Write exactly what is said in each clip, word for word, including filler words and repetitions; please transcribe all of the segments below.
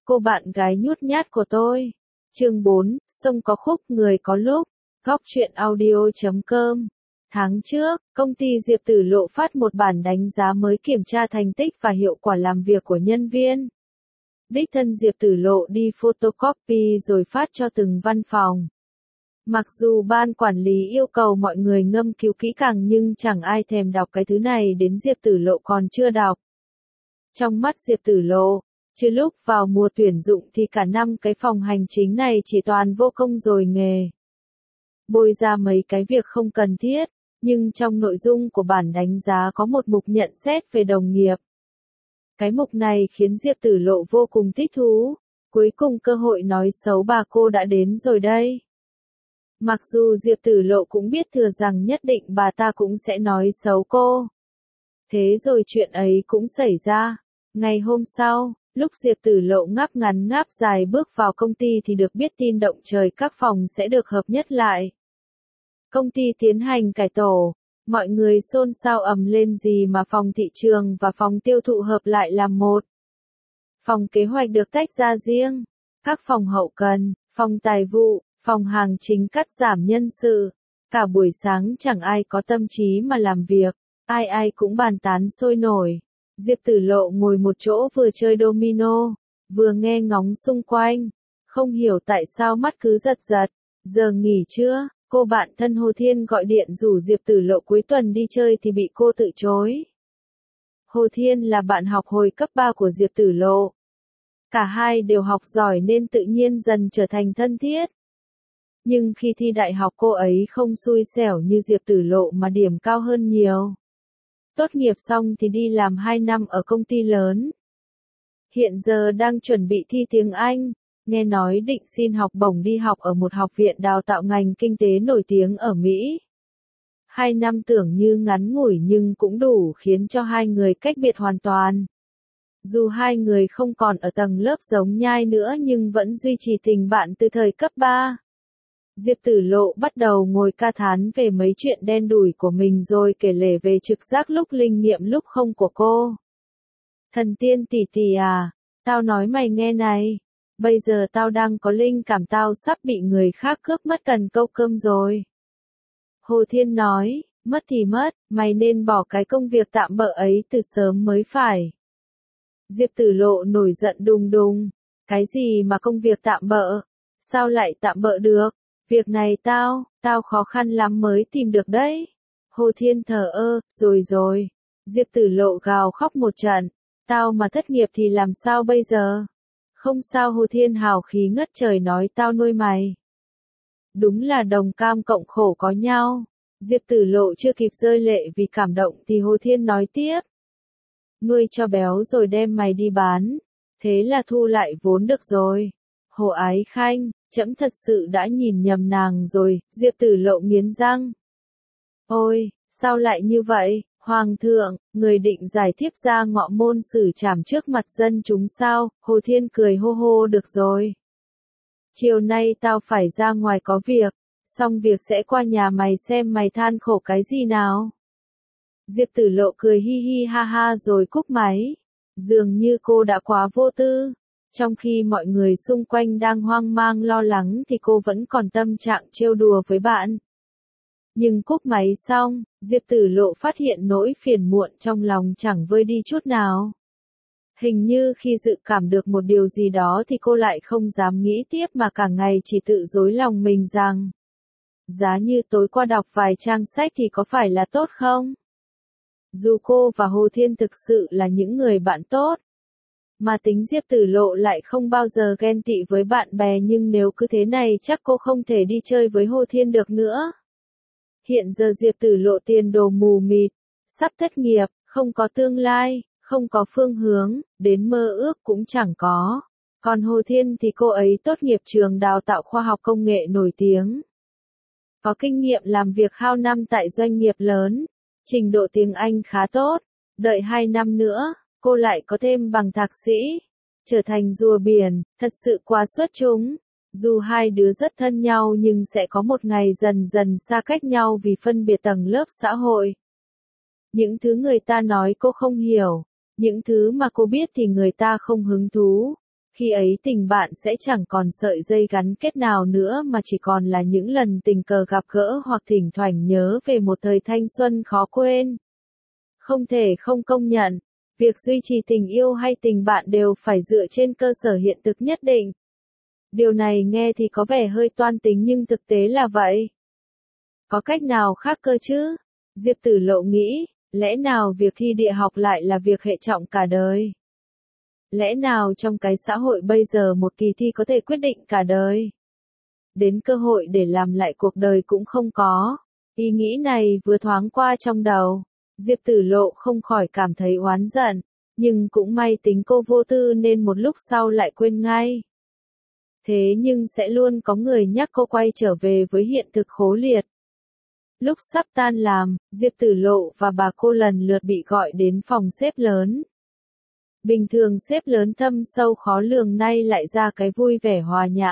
cô bạn gái nhút nhát của tôi. Chương bốn, sông có khúc người có lúc. Góc truyện audio chấm com. Tháng trước, công ty Diệp Tử Lộ phát một bản đánh giá mới kiểm tra thành tích và hiệu quả làm việc của nhân viên. Đích thân Diệp Tử Lộ đi photocopy rồi phát cho từng văn phòng. Mặc dù ban quản lý yêu cầu mọi người ngâm cứu kỹ càng nhưng chẳng ai thèm đọc cái thứ này đến Diệp Tử Lộ còn chưa đọc. Trong mắt Diệp Tử Lộ, chứ lúc vào mùa tuyển dụng thì cả năm cái phòng hành chính này chỉ toàn vô công rồi nghề. Bôi ra mấy cái việc không cần thiết, nhưng trong nội dung của bản đánh giá có một mục nhận xét về đồng nghiệp. Cái mục này khiến Diệp Tử Lộ vô cùng thích thú, cuối cùng cơ hội nói xấu bà cô đã đến rồi đây. Mặc dù Diệp Tử Lộ cũng biết thừa rằng nhất định bà ta cũng sẽ nói xấu cô. Thế rồi chuyện ấy cũng xảy ra. Ngày hôm sau, lúc Diệp Tử Lộ ngáp ngắn ngáp dài bước vào công ty thì được biết tin động trời các phòng sẽ được hợp nhất lại. Công ty tiến hành cải tổ, mọi người xôn xao ầm lên gì mà phòng thị trường và phòng tiêu thụ hợp lại làm một. Phòng kế hoạch được tách ra riêng, các phòng hậu cần, phòng tài vụ, phòng hàng chính cắt giảm nhân sự. Cả buổi sáng chẳng ai có tâm trí mà làm việc, ai ai cũng bàn tán sôi nổi. Diệp Tử Lộ ngồi một chỗ vừa chơi domino, vừa nghe ngóng xung quanh, không hiểu tại sao mắt cứ giật giật. Giờ nghỉ trưa, cô bạn thân Hồ Thiên gọi điện rủ Diệp Tử Lộ cuối tuần đi chơi thì bị cô từ chối. Hồ Thiên là bạn học hồi cấp ba của Diệp Tử Lộ. Cả hai đều học giỏi nên tự nhiên dần trở thành thân thiết. Nhưng khi thi đại học cô ấy không xui xẻo như Diệp Tử Lộ mà điểm cao hơn nhiều. Tốt nghiệp xong thì đi làm hai năm ở công ty lớn. Hiện giờ đang chuẩn bị thi tiếng Anh, nghe nói định xin học bổng đi học ở một học viện đào tạo ngành kinh tế nổi tiếng ở Mỹ. Hai năm tưởng như ngắn ngủi nhưng cũng đủ khiến cho hai người cách biệt hoàn toàn. Dù hai người không còn ở tầng lớp giống nhai nữa nhưng vẫn duy trì tình bạn từ thời cấp ba. Diệp Tử Lộ bắt đầu ngồi ca thán về mấy chuyện đen đủi của mình rồi kể lể về trực giác lúc linh nghiệm lúc không của cô. Thần tiên tỷ tỷ à, tao nói mày nghe này, bây giờ tao đang có linh cảm tao sắp bị người khác cướp mất cần câu cơm rồi. Hồ Thiên nói, mất thì mất, mày nên bỏ cái công việc tạm bợ ấy từ sớm mới phải. Diệp Tử Lộ nổi giận đùng đùng, cái gì mà công việc tạm bợ, sao lại tạm bợ được? Việc này tao, tao khó khăn lắm mới tìm được đấy. Hồ Thiên thờ ơ, rồi rồi. Diệp Tử Lộ gào khóc một trận. Tao mà thất nghiệp thì làm sao bây giờ? Không sao, Hồ Thiên hào khí ngất trời nói, tao nuôi mày. Đúng là đồng cam cộng khổ có nhau. Diệp Tử Lộ chưa kịp rơi lệ vì cảm động thì Hồ Thiên nói tiếp. Nuôi cho béo rồi đem mày đi bán. Thế là thu lại vốn được rồi. Hồ Ái Khanh, trẫm thật sự đã nhìn nhầm nàng rồi. Diệp Tử Lộ nghiến răng. Ôi, sao lại như vậy? Hoàng thượng, người định giải thiếp ra ngọ môn xử trảm trước mặt dân chúng sao? Hồ Thiên cười hô hô, được rồi. Chiều nay tao phải ra ngoài có việc, xong việc sẽ qua nhà mày xem mày than khổ cái gì nào. Diệp Tử Lộ cười hi hi ha ha rồi cúp máy. Dường như cô đã quá vô tư. Trong khi mọi người xung quanh đang hoang mang lo lắng thì cô vẫn còn tâm trạng trêu đùa với bạn. Nhưng cúp máy xong, Diệp Tử Lộ phát hiện nỗi phiền muộn trong lòng chẳng vơi đi chút nào. Hình như khi dự cảm được một điều gì đó thì cô lại không dám nghĩ tiếp mà cả ngày chỉ tự dối lòng mình rằng giá như tối qua đọc vài trang sách thì có phải là tốt không? Dù cô và Hồ Thiên thực sự là những người bạn tốt, mà tính Diệp Tử Lộ lại không bao giờ ghen tị với bạn bè, nhưng nếu cứ thế này chắc cô không thể đi chơi với Hồ Thiên được nữa. Hiện giờ Diệp Tử Lộ tiền đồ mù mịt, sắp thất nghiệp, không có tương lai, không có phương hướng, đến mơ ước cũng chẳng có. Còn Hồ Thiên thì cô ấy tốt nghiệp trường đào tạo khoa học công nghệ nổi tiếng. Có kinh nghiệm làm việc hao năm tại doanh nghiệp lớn, trình độ tiếng Anh khá tốt, đợi hai năm nữa, cô lại có thêm bằng thạc sĩ, trở thành rùa biển, thật sự quá xuất chúng. Dù hai đứa rất thân nhau nhưng sẽ có một ngày dần dần xa cách nhau vì phân biệt tầng lớp xã hội. Những thứ người ta nói cô không hiểu, những thứ mà cô biết thì người ta không hứng thú. Khi ấy tình bạn sẽ chẳng còn sợi dây gắn kết nào nữa mà chỉ còn là những lần tình cờ gặp gỡ hoặc thỉnh thoảng nhớ về một thời thanh xuân khó quên. Không thể không công nhận, việc duy trì tình yêu hay tình bạn đều phải dựa trên cơ sở hiện thực nhất định. Điều này nghe thì có vẻ hơi toan tính nhưng thực tế là vậy. Có cách nào khác cơ chứ? Diệp Tử Lộ nghĩ, lẽ nào việc thi địa học lại là việc hệ trọng cả đời? Lẽ nào trong cái xã hội bây giờ một kỳ thi có thể quyết định cả đời? Đến cơ hội để làm lại cuộc đời cũng không có. Ý nghĩ này vừa thoáng qua trong đầu, Diệp Tử Lộ không khỏi cảm thấy oán giận, nhưng cũng may tính cô vô tư nên một lúc sau lại quên ngay. Thế nhưng sẽ luôn có người nhắc cô quay trở về với hiện thực khố liệt. Lúc sắp tan làm, Diệp Tử Lộ và bà cô lần lượt bị gọi đến phòng xếp lớn. Bình thường xếp lớn thâm sâu khó lường nay lại ra cái vui vẻ hòa nhã.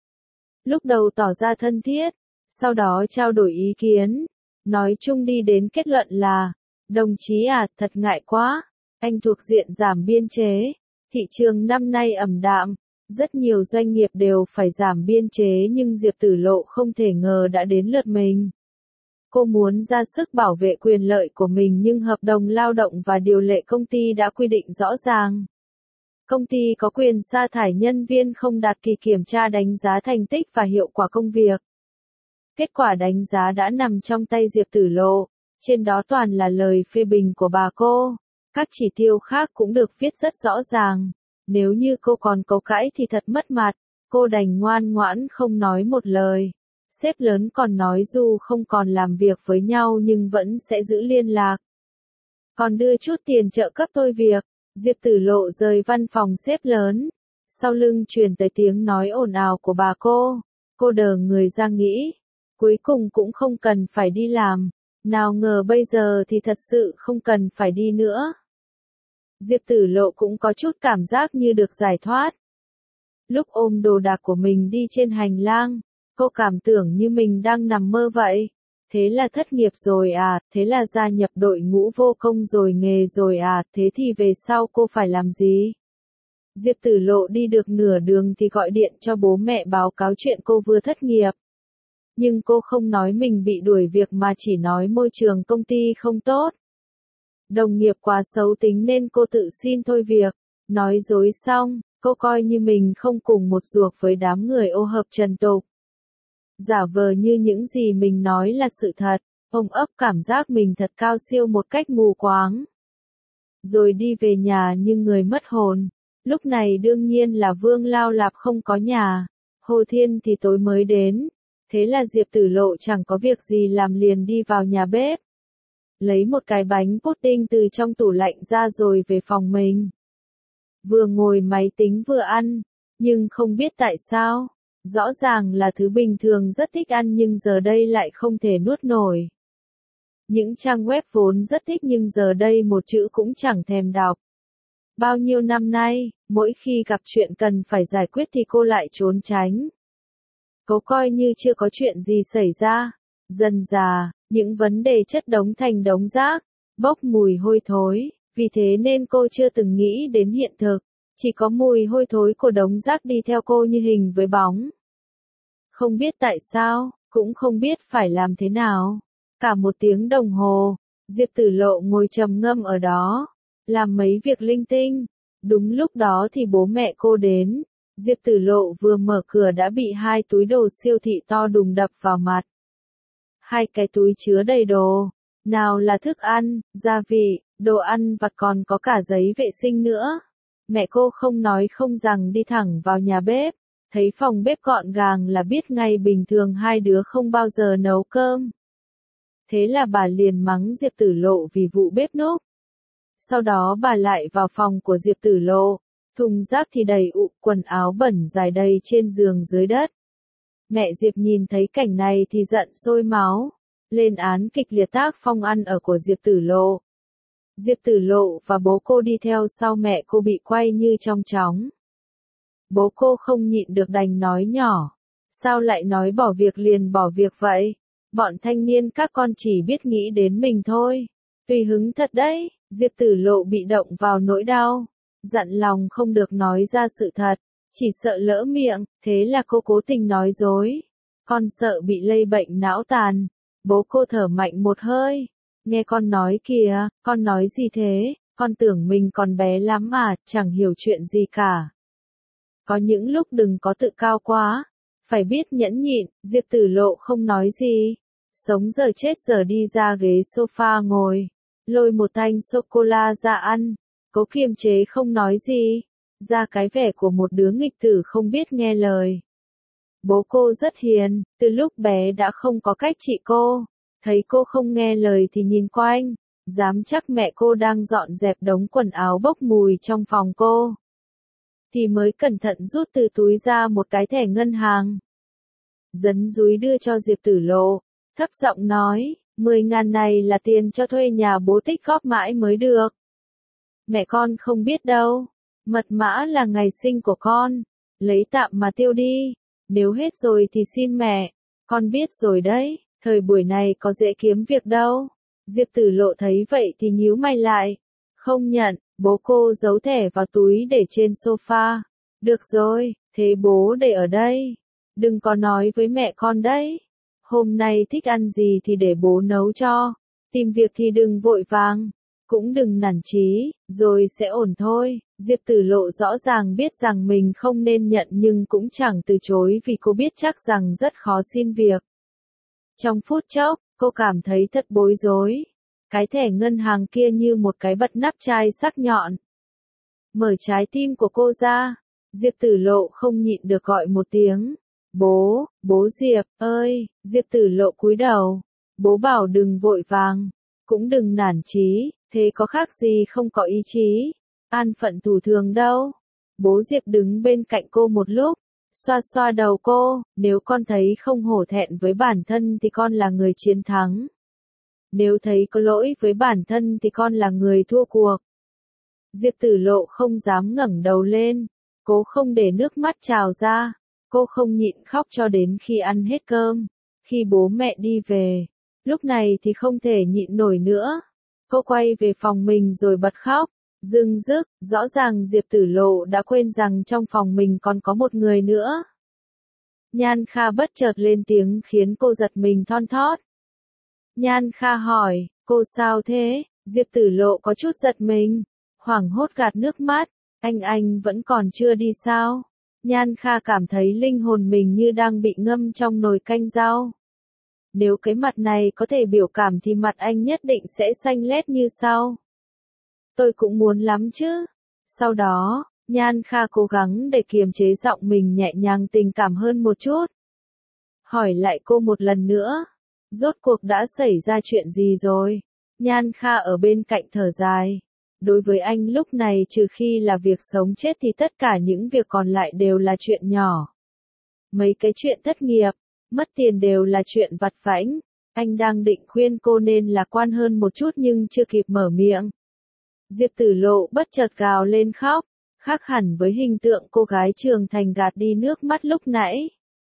Lúc đầu tỏ ra thân thiết, sau đó trao đổi ý kiến, nói chung đi đến kết luận là, đồng chí à, thật ngại quá, anh thuộc diện giảm biên chế, thị trường năm nay ẩm đạm, rất nhiều doanh nghiệp đều phải giảm biên chế nhưng Diệp Tử Lộ không thể ngờ đã đến lượt mình. Cô muốn ra sức bảo vệ quyền lợi của mình nhưng hợp đồng lao động và điều lệ công ty đã quy định rõ ràng. Công ty có quyền sa thải nhân viên không đạt kỳ kiểm tra đánh giá thành tích và hiệu quả công việc. Kết quả đánh giá đã nằm trong tay Diệp Tử Lộ, trên đó toàn là lời phê bình của bà cô. Các chỉ tiêu khác cũng được viết rất rõ ràng. Nếu như cô còn cấu cãi thì thật mất mặt, cô đành ngoan ngoãn không nói một lời. Sếp lớn còn nói dù không còn làm việc với nhau nhưng vẫn sẽ giữ liên lạc. Còn đưa chút tiền trợ cấp tôi việc, Diệp Tử Lộ rời văn phòng sếp lớn. Sau lưng truyền tới tiếng nói ồn ào của bà cô. Cô đờ người ra nghĩ. Cuối cùng cũng không cần phải đi làm. Nào ngờ bây giờ thì thật sự không cần phải đi nữa. Diệp Tử Lộ cũng có chút cảm giác như được giải thoát. Lúc ôm đồ đạc của mình đi trên hành lang, cô cảm tưởng như mình đang nằm mơ vậy. Thế là thất nghiệp rồi à, thế là gia nhập đội ngũ vô công rồi nghề rồi à, thế thì về sau cô phải làm gì? Diệp Tử Lộ đi được nửa đường thì gọi điện cho bố mẹ báo cáo chuyện cô vừa thất nghiệp. Nhưng cô không nói mình bị đuổi việc mà chỉ nói môi trường công ty không tốt. Đồng nghiệp quá xấu tính nên cô tự xin thôi việc. Nói dối xong, cô coi như mình không cùng một ruột với đám người ô hợp trần tục. Giả vờ như những gì mình nói là sự thật, ôm ấp cảm giác mình thật cao siêu một cách mù quáng. Rồi đi về nhà như người mất hồn. Lúc này đương nhiên là Vương Lao Lạp không có nhà. Hồ Thiên thì tối mới đến. Thế là Diệp Tử Lộ chẳng có việc gì làm liền đi vào nhà bếp. Lấy một cái bánh pudding từ trong tủ lạnh ra rồi về phòng mình. Vừa ngồi máy tính vừa ăn, nhưng không biết tại sao. Rõ ràng là thứ bình thường rất thích ăn nhưng giờ đây lại không thể nuốt nổi. Những trang web vốn rất thích nhưng giờ đây một chữ cũng chẳng thèm đọc. Bao nhiêu năm nay, mỗi khi gặp chuyện cần phải giải quyết thì cô lại trốn tránh. Cô coi như chưa có chuyện gì xảy ra. Dần dà, những vấn đề chất đống thành đống rác, bốc mùi hôi thối, vì thế nên cô chưa từng nghĩ đến hiện thực. Chỉ có mùi hôi thối của đống rác đi theo cô như hình với bóng. Không biết tại sao, cũng không biết phải làm thế nào. Cả một tiếng đồng hồ, Diệp Tử Lộ ngồi trầm ngâm ở đó, làm mấy việc linh tinh. Đúng lúc đó thì bố mẹ cô đến. Diệp Tử Lộ vừa mở cửa đã bị hai túi đồ siêu thị to đùng đập vào mặt. Hai cái túi chứa đầy đồ. Nào là thức ăn, gia vị, đồ ăn vặt còn có cả giấy vệ sinh nữa. Mẹ cô không nói không rằng đi thẳng vào nhà bếp, thấy phòng bếp gọn gàng là biết ngay bình thường hai đứa không bao giờ nấu cơm. Thế là bà liền mắng Diệp Tử Lộ vì vụ bếp núc. Sau đó bà lại vào phòng của Diệp Tử Lộ, thùng rác thì đầy ụ quần áo bẩn dài đầy trên giường dưới đất. Mẹ Diệp nhìn thấy cảnh này thì giận sôi máu, lên án kịch liệt tác phong ăn ở của Diệp Tử Lộ. Diệp Tử Lộ và bố cô đi theo sau mẹ cô bị quay như trong chóng. Bố cô không nhịn được đành nói nhỏ. Sao lại nói bỏ việc liền bỏ việc vậy? Bọn thanh niên các con chỉ biết nghĩ đến mình thôi. Tùy hứng thật đấy. Diệp Tử Lộ bị động vào nỗi đau. Dặn lòng không được nói ra sự thật. Chỉ sợ lỡ miệng, thế là cô cố tình nói dối. Con sợ bị lây bệnh não tàn. Bố cô thở mạnh một hơi. Nghe con nói kìa, con nói gì thế, con tưởng mình còn bé lắm mà, chẳng hiểu chuyện gì cả. Có những lúc đừng có tự cao quá, phải biết nhẫn nhịn. Diệp Tử Lộ không nói gì. Sống giờ chết giờ đi ra ghế sofa ngồi, lôi một thanh sô-cô-la ra ăn, cố kiềm chế không nói gì, ra cái vẻ của một đứa nghịch tử không biết nghe lời. Bố cô rất hiền, từ lúc bé đã không có cách trị cô, thấy cô không nghe lời thì nhìn quanh, dám chắc mẹ cô đang dọn dẹp đống quần áo bốc mùi trong phòng cô. Thì mới cẩn thận rút từ túi ra một cái thẻ ngân hàng. Dấn dúi đưa cho Diệp Tử Lộ, thấp giọng nói, mười ngàn này là tiền cho thuê nhà bố tích góp mãi mới được. Mẹ con không biết đâu, mật mã là ngày sinh của con, lấy tạm mà tiêu đi, nếu hết rồi thì xin mẹ, con biết rồi đấy, thời buổi này có dễ kiếm việc đâu. Diệp Tử Lộ thấy vậy thì nhíu mày lại, không nhận, bố cô giấu thẻ vào túi để trên sofa. Được rồi, thế bố để ở đây, đừng có nói với mẹ con đấy. Hôm nay thích ăn gì thì để bố nấu cho, tìm việc thì đừng vội vàng, cũng đừng nản chí, rồi sẽ ổn thôi. Diệp Tử Lộ rõ ràng biết rằng mình không nên nhận nhưng cũng chẳng từ chối vì cô biết chắc rằng rất khó xin việc. Trong phút chốc, cô cảm thấy thật bối rối. Cái thẻ ngân hàng kia như một cái bật nắp chai sắc nhọn. Mở trái tim của cô ra, Diệp Tử Lộ không nhịn được gọi một tiếng. Bố, bố Diệp, ơi, Diệp Tử Lộ cúi đầu. Bố bảo đừng vội vàng, cũng đừng nản chí, thế có khác gì không có ý chí, an phận thủ thường đâu. Bố Diệp đứng bên cạnh cô một lúc, xoa xoa đầu cô, nếu con thấy không hổ thẹn với bản thân thì con là người chiến thắng. Nếu thấy có lỗi với bản thân thì con là người thua cuộc. Diệp Tử Lộ không dám ngẩng đầu lên, cố không để nước mắt trào ra. Cô không nhịn khóc cho đến khi ăn hết cơm, khi bố mẹ đi về. Lúc này thì không thể nhịn nổi nữa. Cô quay về phòng mình rồi bật khóc, dưng dứt, rõ ràng Diệp Tử Lộ đã quên rằng trong phòng mình còn có một người nữa. Nhan Kha bất chợt lên tiếng khiến cô giật mình thon thót. Nhan Kha hỏi, cô sao thế? Diệp Tử Lộ có chút giật mình, hoảng hốt gạt nước mắt, anh anh vẫn còn chưa đi sao? Nhan Kha cảm thấy linh hồn mình như đang bị ngâm trong nồi canh rau. Nếu cái mặt này có thể biểu cảm thì mặt anh nhất định sẽ xanh lét như sau. Tôi cũng muốn lắm chứ. Sau đó, Nhan Kha cố gắng để kiềm chế giọng mình nhẹ nhàng tình cảm hơn một chút. Hỏi lại cô một lần nữa. Rốt cuộc đã xảy ra chuyện gì rồi? Nhan Kha ở bên cạnh thở dài. Đối với anh lúc này trừ khi là việc sống chết thì tất cả những việc còn lại đều là chuyện nhỏ. Mấy cái chuyện thất nghiệp, mất tiền đều là chuyện vặt vãnh. Anh đang định khuyên cô nên lạc quan hơn một chút nhưng chưa kịp mở miệng. Diệp Tử Lộ bất chợt gào lên khóc, khác hẳn với hình tượng cô gái trưởng thành gạt đi nước mắt lúc nãy.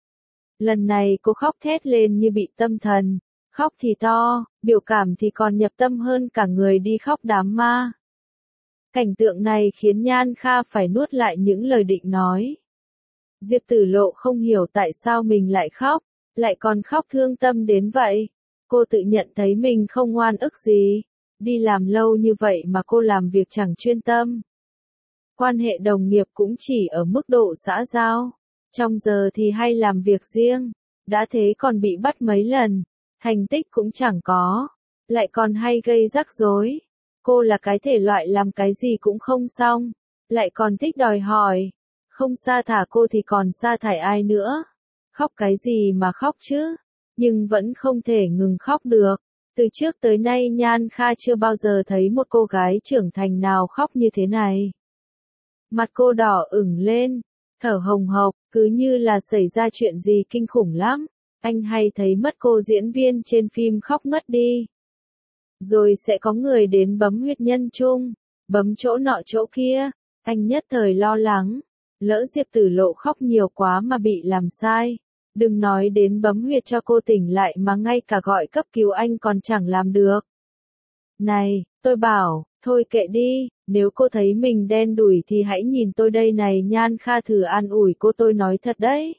Lần này cô khóc thét lên như bị tâm thần, khóc thì to, biểu cảm thì còn nhập tâm hơn cả người đi khóc đám ma. Cảnh tượng này khiến Nhan Kha phải nuốt lại những lời định nói. Diệp Tử Lộ không hiểu tại sao mình lại khóc, lại còn khóc thương tâm đến vậy. Cô tự nhận thấy mình không oan ức gì. Đi làm lâu như vậy mà cô làm việc chẳng chuyên tâm. Quan hệ đồng nghiệp cũng chỉ ở mức độ xã giao. Trong giờ thì hay làm việc riêng. Đã thế còn bị bắt mấy lần. Thành tích cũng chẳng có. Lại còn hay gây rắc rối. Cô là cái thể loại làm cái gì cũng không xong. Lại còn thích đòi hỏi. Không sa thả cô thì còn sa thải ai nữa. Khóc cái gì mà khóc chứ. Nhưng vẫn không thể ngừng khóc được. Từ trước tới nay Nhan Kha chưa bao giờ thấy một cô gái trưởng thành nào khóc như thế này. Mặt cô đỏ ửng lên, thở hồng hộc, cứ như là xảy ra chuyện gì kinh khủng lắm. Anh hay thấy mất cô diễn viên trên phim khóc ngất đi. Rồi sẽ có người đến bấm huyệt nhân chung, bấm chỗ nọ chỗ kia. Anh nhất thời lo lắng, lỡ Diệp Tử Lộ khóc nhiều quá mà bị làm sai. Đừng nói đến bấm huyệt cho cô tỉnh lại mà ngay cả gọi cấp cứu anh còn chẳng làm được. Này, tôi bảo, Thôi kệ đi, nếu cô thấy mình đen đủi thì hãy nhìn tôi đây này. Nhan Kha thử an ủi cô, tôi nói thật đấy.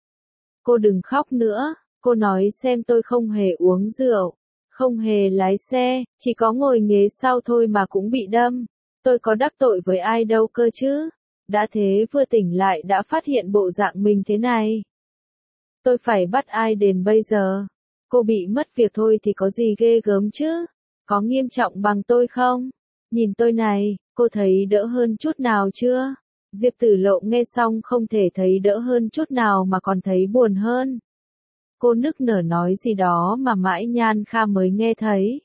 Cô đừng khóc nữa, cô nói xem tôi không hề uống rượu, không hề lái xe, chỉ có ngồi ghế sau thôi mà cũng bị đâm. Tôi có đắc tội với ai đâu cơ chứ. Đã thế vừa tỉnh lại đã phát hiện bộ dạng mình thế này. Tôi phải bắt ai đền bây giờ? Cô bị mất việc thôi thì có gì ghê gớm chứ? Có nghiêm trọng bằng tôi không? Nhìn tôi này, cô thấy đỡ hơn chút nào chưa? Diệp Tử Lộ nghe xong không thể thấy đỡ hơn chút nào mà còn thấy buồn hơn. Cô nức nở nói gì đó mà mãi Nhan Kha mới nghe thấy.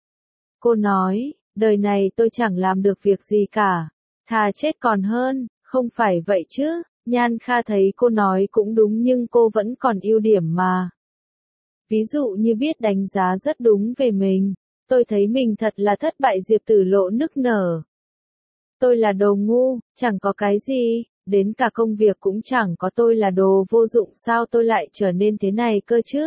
Cô nói, đời này tôi chẳng làm được việc gì cả, thà chết còn hơn, không phải vậy chứ? Nhan Kha thấy cô nói cũng đúng nhưng cô vẫn còn ưu điểm mà. Ví dụ như biết đánh giá rất đúng về mình. Tôi thấy mình thật là thất bại. Diệp Tử Lộ nức nở. Tôi là đồ ngu, chẳng có cái gì, đến cả công việc cũng chẳng có, tôi là đồ vô dụng, sao tôi lại trở nên thế này cơ chứ?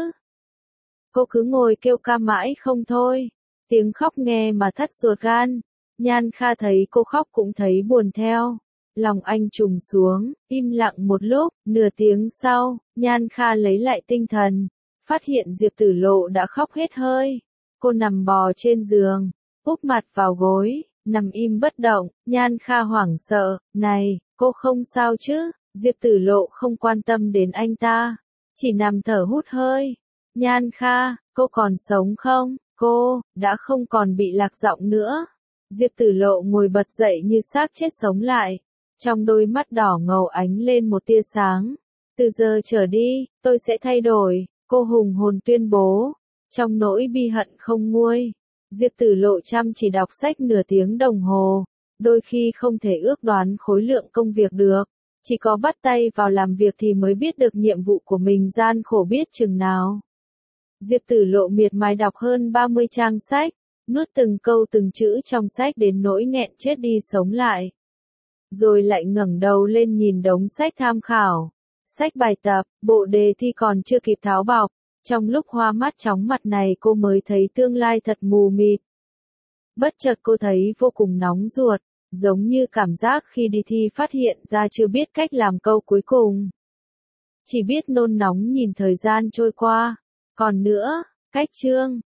Cô cứ ngồi kêu ca mãi không thôi, tiếng khóc nghe mà thắt ruột gan. Nhan Kha thấy cô khóc cũng thấy buồn theo. Lòng anh trùng xuống, im lặng một lúc, nửa tiếng sau, Nhan Kha lấy lại tinh thần, phát hiện Diệp Tử Lộ đã khóc hết hơi. Cô nằm bò trên giường, úp mặt vào gối, nằm im bất động. Nhan Kha hoảng sợ, này, cô không sao chứ? Diệp Tử Lộ không quan tâm đến anh ta, chỉ nằm thở hút hơi. Nhan Kha, cô còn sống không? Cô, đã không còn bị lạc giọng nữa. Diệp Tử Lộ ngồi bật dậy như xác chết sống lại. Trong đôi mắt đỏ ngầu ánh lên một tia sáng. Từ giờ trở đi, tôi sẽ thay đổi, cô hùng hồn tuyên bố. Trong nỗi bi hận không nguôi, Diệp Tử Lộ chăm chỉ đọc sách nửa tiếng đồng hồ. Đôi khi không thể ước đoán khối lượng công việc được. Chỉ có bắt tay vào làm việc thì mới biết được nhiệm vụ của mình gian khổ biết chừng nào. Diệp Tử Lộ miệt mài đọc hơn ba mươi trang sách, nuốt từng câu từng chữ trong sách đến nỗi nghẹn chết đi sống lại. Rồi lại ngẩng đầu lên nhìn đống sách tham khảo, sách bài tập, bộ đề thi còn chưa kịp tháo bọc. Trong lúc hoa mắt chóng mặt này cô mới thấy tương lai thật mù mịt. Bất chợt cô thấy vô cùng nóng ruột, giống như cảm giác khi đi thi phát hiện ra chưa biết cách làm câu cuối cùng. Chỉ biết nôn nóng nhìn thời gian trôi qua. Còn nữa, cách chương,